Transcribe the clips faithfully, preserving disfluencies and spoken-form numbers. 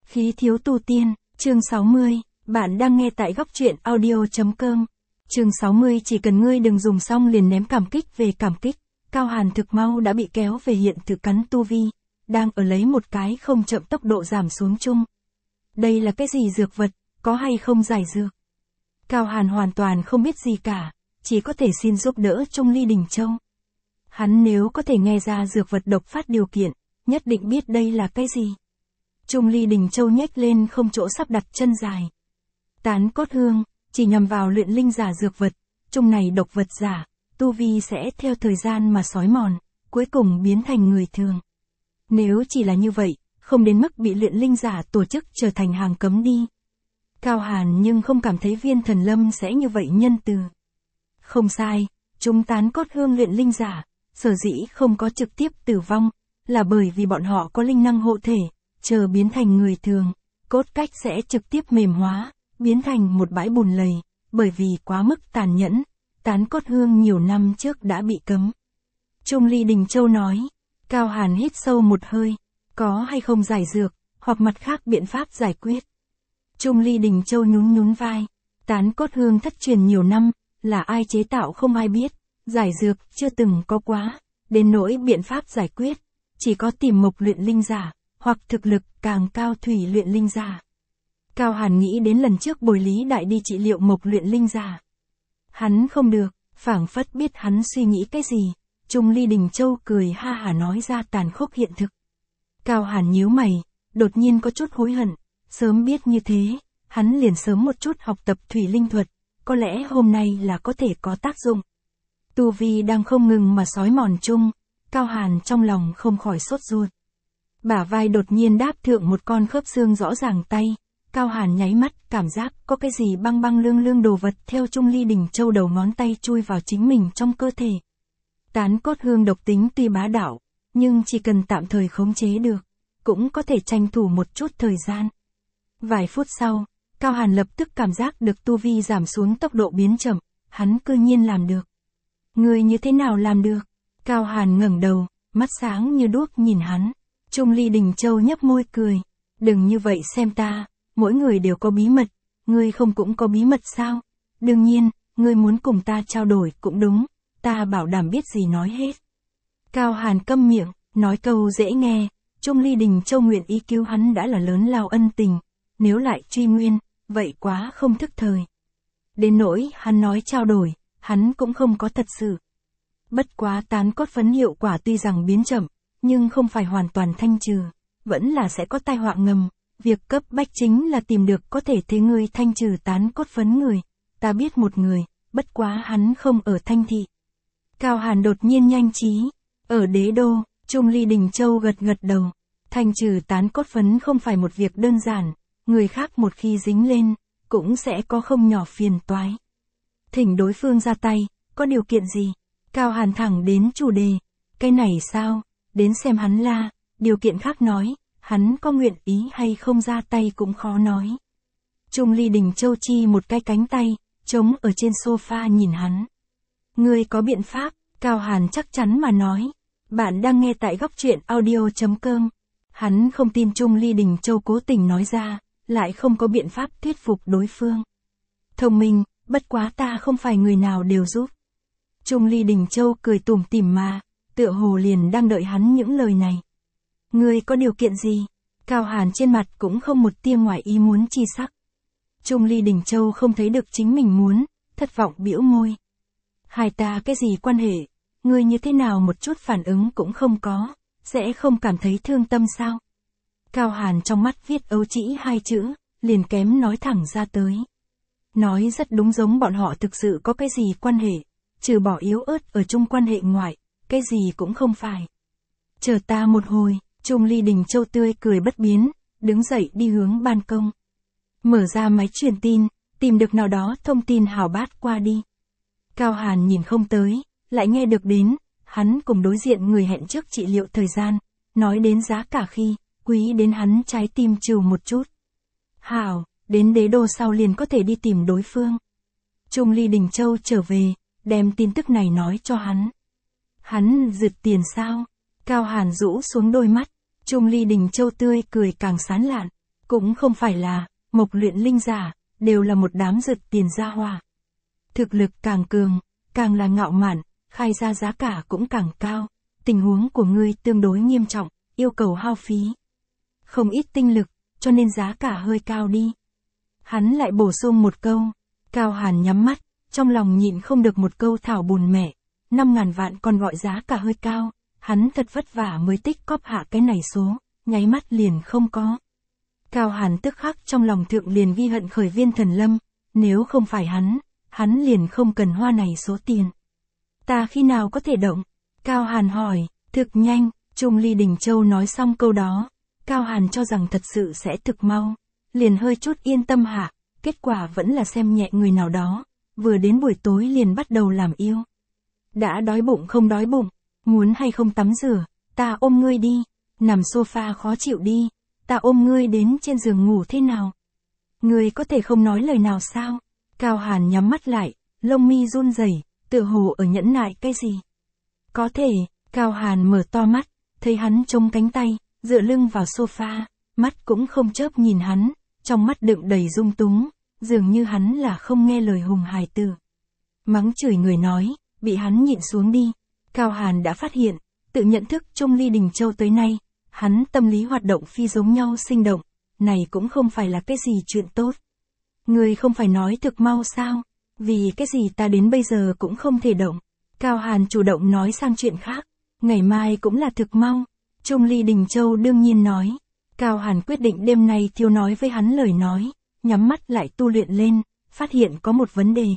Khí thiếu tu tiên, chương sáu mươi, bạn đang nghe tại góc truyện audio.com. Chương sáu mươi chỉ cần ngươi đừng dùng xong liền ném cảm kích về cảm kích, Cao Hàn thực mau đã bị kéo về hiện thực cắn tu vi, đang ở lấy một cái không chậm tốc độ giảm xuống chung. Đây là cái gì dược vật, có hay không giải dược? Cao Hàn hoàn toàn không biết gì cả, chỉ có thể xin giúp đỡ Trung Ly Đình Châu. Hắn nếu có thể nghe ra dược vật độc phát điều kiện, nhất định biết đây là cái gì. Trung Ly Đình Châu nhếch lên không chỗ sắp đặt chân dài. Tán cốt hương, chỉ nhằm vào luyện linh giả dược vật, chung này độc vật giả, tu vi sẽ theo thời gian mà xói mòn, cuối cùng biến thành người thường. Nếu chỉ là như vậy, không đến mức bị luyện linh giả tổ chức trở thành hàng cấm đi. Cao Hàn nhưng không cảm thấy Viên Thần Lâm sẽ như vậy nhân từ. Không sai, chúng tán cốt hương luyện linh giả, sở dĩ không có trực tiếp tử vong, là bởi vì bọn họ có linh năng hộ thể, chờ biến thành người thường, cốt cách sẽ trực tiếp mềm hóa, biến thành một bãi bùn lầy, bởi vì quá mức tàn nhẫn, tán cốt hương nhiều năm trước đã bị cấm. Trung Ly Đình Châu nói, Cao Hàn hít sâu một hơi, có hay không giải dược, hoặc mặt khác biện pháp giải quyết. Trung Ly Đình Châu nhún nhún vai, tán cốt hương thất truyền nhiều năm, là ai chế tạo không ai biết, giải dược chưa từng có quá, đến nỗi biện pháp giải quyết, chỉ có tìm mộc luyện linh giả, hoặc thực lực càng cao thủy luyện linh giả. Cao Hàn nghĩ đến lần trước bồi Lý Đại đi trị liệu mộc luyện linh giả. Hắn không được, phảng phất biết hắn suy nghĩ cái gì, Trung Ly Đình Châu cười ha hả nói ra tàn khốc hiện thực. Cao Hàn nhíu mày, đột nhiên có chút hối hận, sớm biết như thế, hắn liền sớm một chút học tập thủy linh thuật, có lẽ hôm nay là có thể có tác dụng. Tu vi đang không ngừng mà xói mòn chung, Cao Hàn trong lòng không khỏi sốt ruột. Bả vai đột nhiên đáp thượng một con khớp xương rõ ràng tay, Cao Hàn nháy mắt, cảm giác có cái gì băng băng lương lương đồ vật theo Trung Ly Đình Châu đầu ngón tay chui vào chính mình trong cơ thể. Tán cốt hương độc tính tuy bá đạo, nhưng chỉ cần tạm thời khống chế được, cũng có thể tranh thủ một chút thời gian. Vài phút sau, Cao Hàn lập tức cảm giác được tu vi giảm xuống tốc độ biến chậm, hắn cư nhiên làm được. Người như thế nào làm được? Cao Hàn ngẩng đầu, mắt sáng như đuốc nhìn hắn. Trung Ly Đình Châu nhấp môi cười, đừng như vậy xem ta, mỗi người đều có bí mật, ngươi không cũng có bí mật sao? Đương nhiên, ngươi muốn cùng ta trao đổi cũng đúng, ta bảo đảm biết gì nói hết. Cao Hàn câm miệng, nói câu dễ nghe, Trung Ly Đình Châu nguyện ý cứu hắn đã là lớn lao ân tình, nếu lại truy nguyên, vậy quá không thức thời. Đến nỗi hắn nói trao đổi, hắn cũng không có thật sự. Bất quá tán cốt phấn hiệu quả tuy rằng biến chậm, nhưng không phải hoàn toàn thanh trừ, vẫn là sẽ có tai họa ngầm, việc cấp bách chính là tìm được có thể thế ngươi thanh trừ tán cốt phấn người, ta biết một người, bất quá hắn không ở Thanh Thị. Cao Hàn đột nhiên nhanh trí, ở Đế Đô, Trung Ly Đình Châu gật gật đầu, thanh trừ tán cốt phấn không phải một việc đơn giản, người khác một khi dính lên, cũng sẽ có không nhỏ phiền toái. Thỉnh đối phương ra tay, có điều kiện gì? Cao Hàn thẳng đến chủ đề, cái này sao? Đến xem hắn la, điều kiện khác nói, hắn có nguyện ý hay không ra tay cũng khó nói. Trung Ly Đình Châu chi một cái cánh tay, trống ở trên sofa nhìn hắn. Ngươi có biện pháp, Cao Hàn chắc chắn mà nói. Bạn đang nghe tại góc truyện audio.com. Hắn không tin Trung Ly Đình Châu cố tình nói ra, lại không có biện pháp thuyết phục đối phương. Thông minh, bất quá ta không phải người nào đều giúp. Trung Ly Đình Châu cười tủm tỉm mà, tựa hồ liền đang đợi hắn những lời này. Ngươi có điều kiện gì? Cao Hàn trên mặt cũng không một tia ngoài ý muốn chi sắc. Trung Ly Đình Châu không thấy được chính mình muốn, thất vọng bĩu môi. Hai ta cái gì quan hệ? Ngươi như thế nào một chút phản ứng cũng không có, sẽ không cảm thấy thương tâm sao? Cao Hàn trong mắt viết ấu trĩ hai chữ, liền kém nói thẳng ra tới. Nói rất đúng, giống bọn họ thực sự có cái gì quan hệ, trừ bỏ yếu ớt ở chung quan hệ ngoại, cái gì cũng không phải. Chờ ta một hồi, Trung Ly Đình Châu tươi cười bất biến, đứng dậy đi hướng ban công. Mở ra máy truyền tin, tìm được nào đó thông tin hào bát qua đi. Cao Hàn nhìn không tới, lại nghe được đến, hắn cùng đối diện người hẹn trước trị liệu thời gian, nói đến giá cả khi, quý đến hắn trái tim trừ một chút. Hảo, đến Đế Đô sau liền có thể đi tìm đối phương. Trung Ly Đình Châu trở về, đem tin tức này nói cho hắn. Hắn rượt tiền sao? Cao Hàn rũ xuống đôi mắt, Trung Ly Đình Châu tươi cười càng sán lạn. Cũng không phải là, mộc luyện linh giả, đều là một đám rực tiền gia hỏa. Thực lực càng cường, càng là ngạo mạn, khai ra giá cả cũng càng cao. Tình huống của ngươi tương đối nghiêm trọng, yêu cầu hao phí không ít tinh lực, cho nên giá cả hơi cao đi. Hắn lại bổ sung một câu. Cao Hàn nhắm mắt, trong lòng nhịn không được một câu thảo bùn mẹ. Năm ngàn vạn còn gọi giá cả hơi cao, hắn thật vất vả mới tích cóp hạ cái này số, nháy mắt liền không có. Cao Hàn tức khắc trong lòng thượng liền ghi hận khởi Viên Thần Lâm, nếu không phải hắn, hắn liền không cần hoa này số tiền. Ta khi nào có thể động? Cao Hàn hỏi. Thực nhanh. Trung Ly Đình Châu nói xong câu đó, Cao Hàn cho rằng thật sự sẽ thực mau, liền hơi chút yên tâm hạ, kết quả vẫn là xem nhẹ người nào đó, vừa đến buổi tối liền bắt đầu làm yêu. Đã đói bụng không đói bụng, muốn hay không tắm rửa, ta ôm ngươi đi, nằm sofa khó chịu đi, ta ôm ngươi đến trên giường ngủ thế nào? Ngươi có thể không nói lời nào sao? Cao Hàn nhắm mắt lại, lông mi run rẩy, tựa hồ ở nhẫn nại cái gì? Có thể. Cao Hàn mở to mắt, thấy hắn chống cánh tay, dựa lưng vào sofa, mắt cũng không chớp nhìn hắn, trong mắt đựng đầy dung túng, dường như hắn là không nghe lời hùng hài tử. Mắng chửi người nói, bị hắn nhịn xuống đi. Cao Hàn đã phát hiện, tự nhận thức Trung Ly Đình Châu tới nay, hắn tâm lý hoạt động phi giống nhau sinh động, này cũng không phải là cái gì chuyện tốt. Người không phải nói thực mau sao, vì cái gì ta đến bây giờ cũng không thể động. Cao Hàn chủ động nói sang chuyện khác. Ngày mai cũng là thực mau. Trung Ly Đình Châu đương nhiên nói. Cao Hàn quyết định đêm nay thiếu nói với hắn lời nói, nhắm mắt lại tu luyện lên, phát hiện có một vấn đề.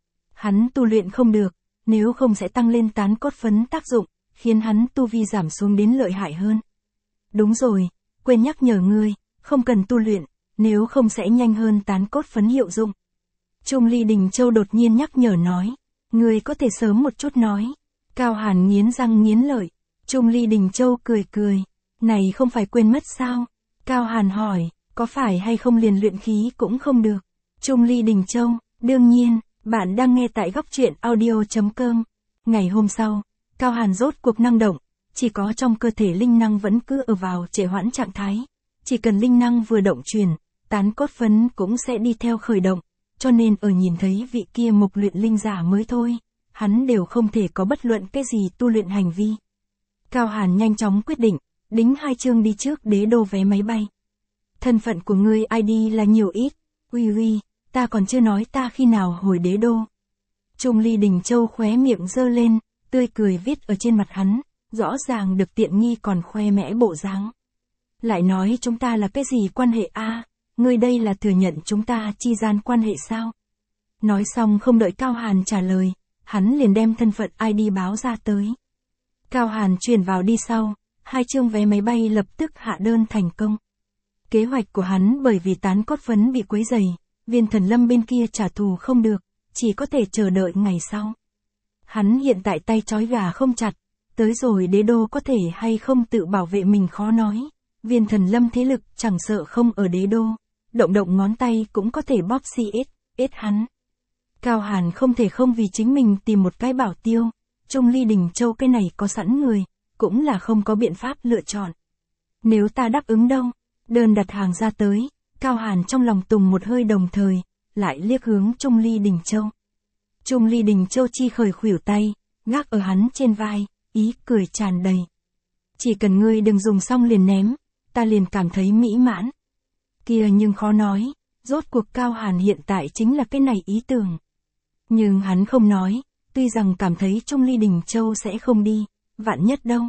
Hắn tu luyện không được, nếu không sẽ tăng lên tán cốt phấn tác dụng, khiến hắn tu vi giảm xuống đến lợi hại hơn. Đúng rồi, quên nhắc nhở ngươi, không cần tu luyện, nếu không sẽ nhanh hơn tán cốt phấn hiệu dụng. Trung Ly Đình Châu đột nhiên nhắc nhở nói, ngươi có thể sớm một chút nói. Cao Hàn nghiến răng nghiến lợi. Trung Ly Đình Châu cười cười. Này không phải quên mất sao? Cao Hàn hỏi, có phải hay không liền luyện khí cũng không được? Trung Ly Đình Châu, đương nhiên, bạn đang nghe tại góc truyện audio chấm com. Ngày hôm sau, Cao Hàn rốt cuộc năng động, chỉ có trong cơ thể linh năng vẫn cứ ở vào trệ hoãn trạng thái. Chỉ cần linh năng vừa động truyền, tán cốt phấn cũng sẽ đi theo khởi động, cho nên ở nhìn thấy vị kia mộc luyện linh giả mới thôi, hắn đều không thể có bất luận cái gì tu luyện hành vi. Cao Hàn nhanh chóng quyết định, đính hai chương đi trước đế đô vé máy bay. Thân phận của ngươi i đê là nhiều ít, uy uy, ta còn chưa nói ta khi nào hồi đế đô. Trung Ly Đình Châu khóe miệng giơ lên, tươi cười viết ở trên mặt hắn, rõ ràng được tiện nghi còn khoe mẽ bộ dáng. Lại nói chúng ta là cái gì quan hệ a? À, ngươi đây là thừa nhận chúng ta chi gian quan hệ sao? Nói xong không đợi Cao Hàn trả lời, hắn liền đem thân phận i đê báo ra tới. Cao Hàn truyền vào đi sau, hai chương vé máy bay lập tức hạ đơn thành công. Kế hoạch của hắn bởi vì tán cốt phấn bị quấy rầy, Viên Thần Lâm bên kia trả thù không được, chỉ có thể chờ đợi ngày sau. Hắn hiện tại tay trói gà không chặt, tới rồi đế đô có thể hay không tự bảo vệ mình khó nói. Viên Thần Lâm thế lực chẳng sợ không ở đế đô, động động ngón tay cũng có thể bóp xi ết, ết hắn. Cao Hàn không thể không vì chính mình tìm một cái bảo tiêu, Trung Ly Đình Châu cái này có sẵn người, cũng là không có biện pháp lựa chọn. Nếu ta đáp ứng đâu, đơn đặt hàng ra tới, Cao Hàn trong lòng tùng một hơi đồng thời, lại liếc hướng Trung Ly Đình Châu. Trung Ly Đình Châu chi khởi khuỷu tay, gác ở hắn trên vai, ý cười tràn đầy. Chỉ cần ngươi đừng dùng xong liền ném, ta liền cảm thấy mỹ mãn. Kia nhưng khó nói, rốt cuộc Cao Hàn hiện tại chính là cái này ý tưởng. Nhưng hắn không nói, tuy rằng cảm thấy Trung Ly Đình Châu sẽ không đi, vạn nhất đâu.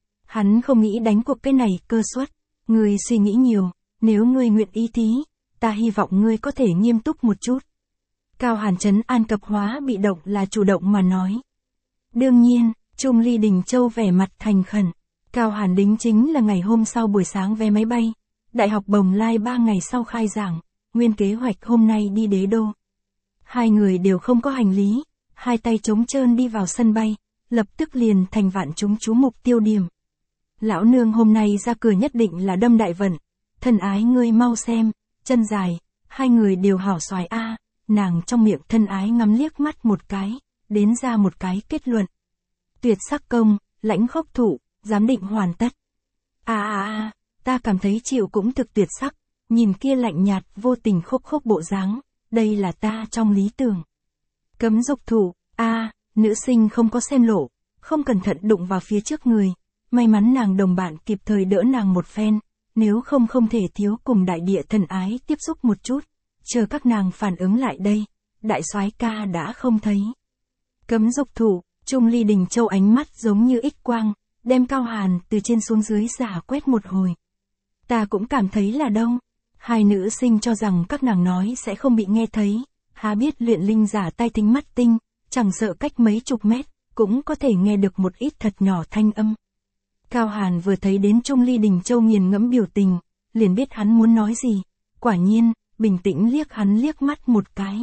Hắn không nghĩ đánh cuộc cái này cơ suất, ngươi suy nghĩ nhiều, nếu ngươi nguyện ý thí, ta hy vọng ngươi có thể nghiêm túc một chút. Cao Hàn trấn an cập hóa bị động là chủ động mà nói. Đương nhiên, Trung Ly Đình Châu vẻ mặt thành khẩn. Cao Hàn đính chính là ngày hôm sau buổi sáng vé máy bay. Đại học Bồng Lai ba ngày sau khai giảng, nguyên kế hoạch hôm nay đi đế đô. Hai người đều không có hành lý, hai tay trống trơn đi vào sân bay, lập tức liền thành vạn chúng chú mục tiêu điểm. Lão nương hôm nay ra cửa nhất định là đâm đại vận, thân ái ngươi mau xem, chân dài, hai người đều hảo xoài a. Nàng trong miệng thân ái ngắm liếc mắt một cái, đến ra một cái kết luận. Tuyệt sắc công, lãnh khốc thủ, giám định hoàn tất. À à à, ta cảm thấy chịu cũng thực tuyệt sắc, nhìn kia lạnh nhạt, vô tình khốc khốc bộ dáng, đây là ta trong lý tưởng. Cấm dục thụ, a, nữ sinh không có xem lộ, không cẩn thận đụng vào phía trước người, may mắn nàng đồng bạn kịp thời đỡ nàng một phen, nếu không không thể thiếu cùng đại địa thần ái tiếp xúc một chút, chờ các nàng phản ứng lại đây, đại soái ca đã không thấy. Cấm dục thụ, Trung Ly Đình Châu ánh mắt giống như ích quang, đem Cao Hàn từ trên xuống dưới giả quét một hồi. Ta cũng cảm thấy là đâu. Hai nữ sinh cho rằng các nàng nói sẽ không bị nghe thấy, há biết luyện linh giả tai thính mắt tinh, chẳng sợ cách mấy chục mét, cũng có thể nghe được một ít thật nhỏ thanh âm. Cao Hàn vừa thấy đến Trung Ly Đình Châu nghiền ngẫm biểu tình, liền biết hắn muốn nói gì, quả nhiên, bình tĩnh liếc hắn liếc mắt một cái.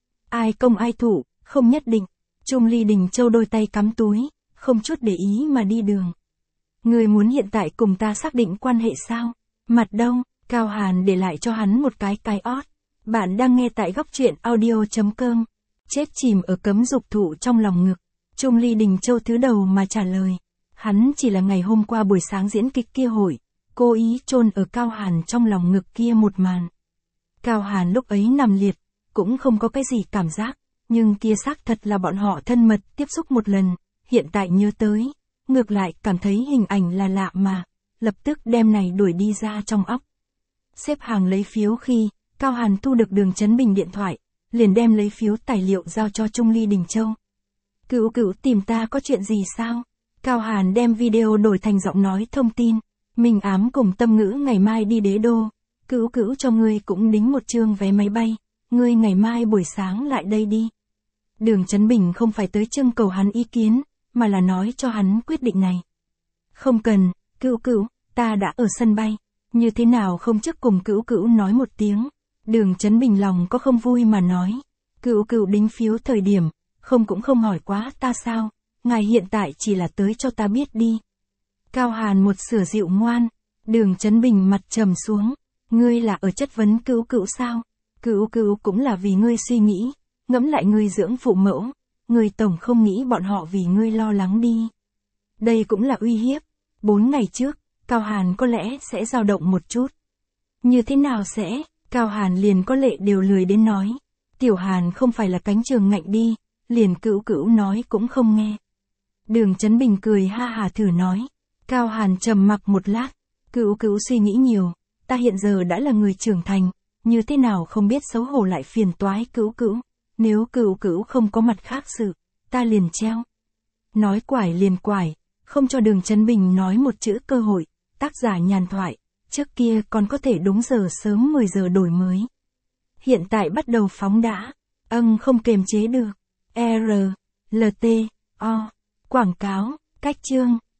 Ai công ai thủ, không nhất định. Trung Ly Đình Châu đôi tay cắm túi, không chút để ý mà đi đường. Người muốn hiện tại cùng ta xác định quan hệ sao? Mặt đâu? Cao Hàn để lại cho hắn một cái cái ót. Bạn đang nghe tại góc truyện audio.com. Chết chìm ở cấm dục thụ trong lòng ngực. Trung Ly Đình Châu thứ đầu mà trả lời. Hắn chỉ là ngày hôm qua buổi sáng diễn kịch kia hội, cố ý chôn ở Cao Hàn trong lòng ngực kia một màn. Cao Hàn lúc ấy nằm liệt, cũng không có cái gì cảm giác, nhưng kia xác thật là bọn họ thân mật tiếp xúc một lần, hiện tại nhớ tới, ngược lại cảm thấy hình ảnh là lạ mà, lập tức đem này đuổi đi ra trong óc. Xếp hàng lấy phiếu khi, Cao Hàn thu được Đường Chấn Bình điện thoại, liền đem lấy phiếu tài liệu giao cho Trung Ly Đình Châu. Cửu Cửu tìm ta có chuyện gì sao? Cao Hàn đem video đổi thành giọng nói thông tin, mình ám cùng Tâm Ngữ ngày mai đi Đế Đô, Cửu Cửu cho ngươi cũng đính một chương vé máy bay, ngươi ngày mai buổi sáng lại đây đi. Đường Chấn Bình không phải tới trưng cầu hắn ý kiến, mà là nói cho hắn quyết định này. Không cần, Cửu Cửu, ta đã ở sân bay, như thế nào không trước cùng Cửu Cửu nói một tiếng. Đường Chấn Bình lòng có không vui mà nói, Cửu Cửu đính phiếu thời điểm, không cũng không hỏi quá ta sao, ngài hiện tại chỉ là tới cho ta biết đi. Cao Hàn một sửa dịu ngoan, Đường Chấn Bình mặt trầm xuống, ngươi là ở chất vấn Cửu Cửu sao? Cửu Cửu cũng là vì ngươi suy nghĩ, ngẫm lại ngươi dưỡng phụ mẫu, ngươi tổng không nghĩ bọn họ vì ngươi lo lắng đi. Đây cũng là uy hiếp. Bốn ngày trước, Cao Hàn có lẽ sẽ dao động một chút. Như thế nào sẽ? Cao Hàn liền có lệ đều lười đến nói. Tiểu Hàn không phải là cánh trường ngạnh đi, liền Cửu Cửu nói cũng không nghe. Đường Chấn Bình cười ha hà thử nói. Cao Hàn trầm mặc một lát, Cửu Cửu suy nghĩ nhiều, ta hiện giờ đã là người trưởng thành, như thế nào không biết xấu hổ lại phiền toái Cửu Cửu, nếu Cửu Cửu không có mặt khác sự, ta liền treo. Nói quải liền quải, không cho Đường Chấn Bình nói một chữ cơ hội, tác giả nhàn thoại, trước kia còn có thể đúng giờ sớm mười giờ đổi mới. Hiện tại bắt đầu phóng đã, âng không kềm chế được, R, L T, O, quảng cáo, cách chương,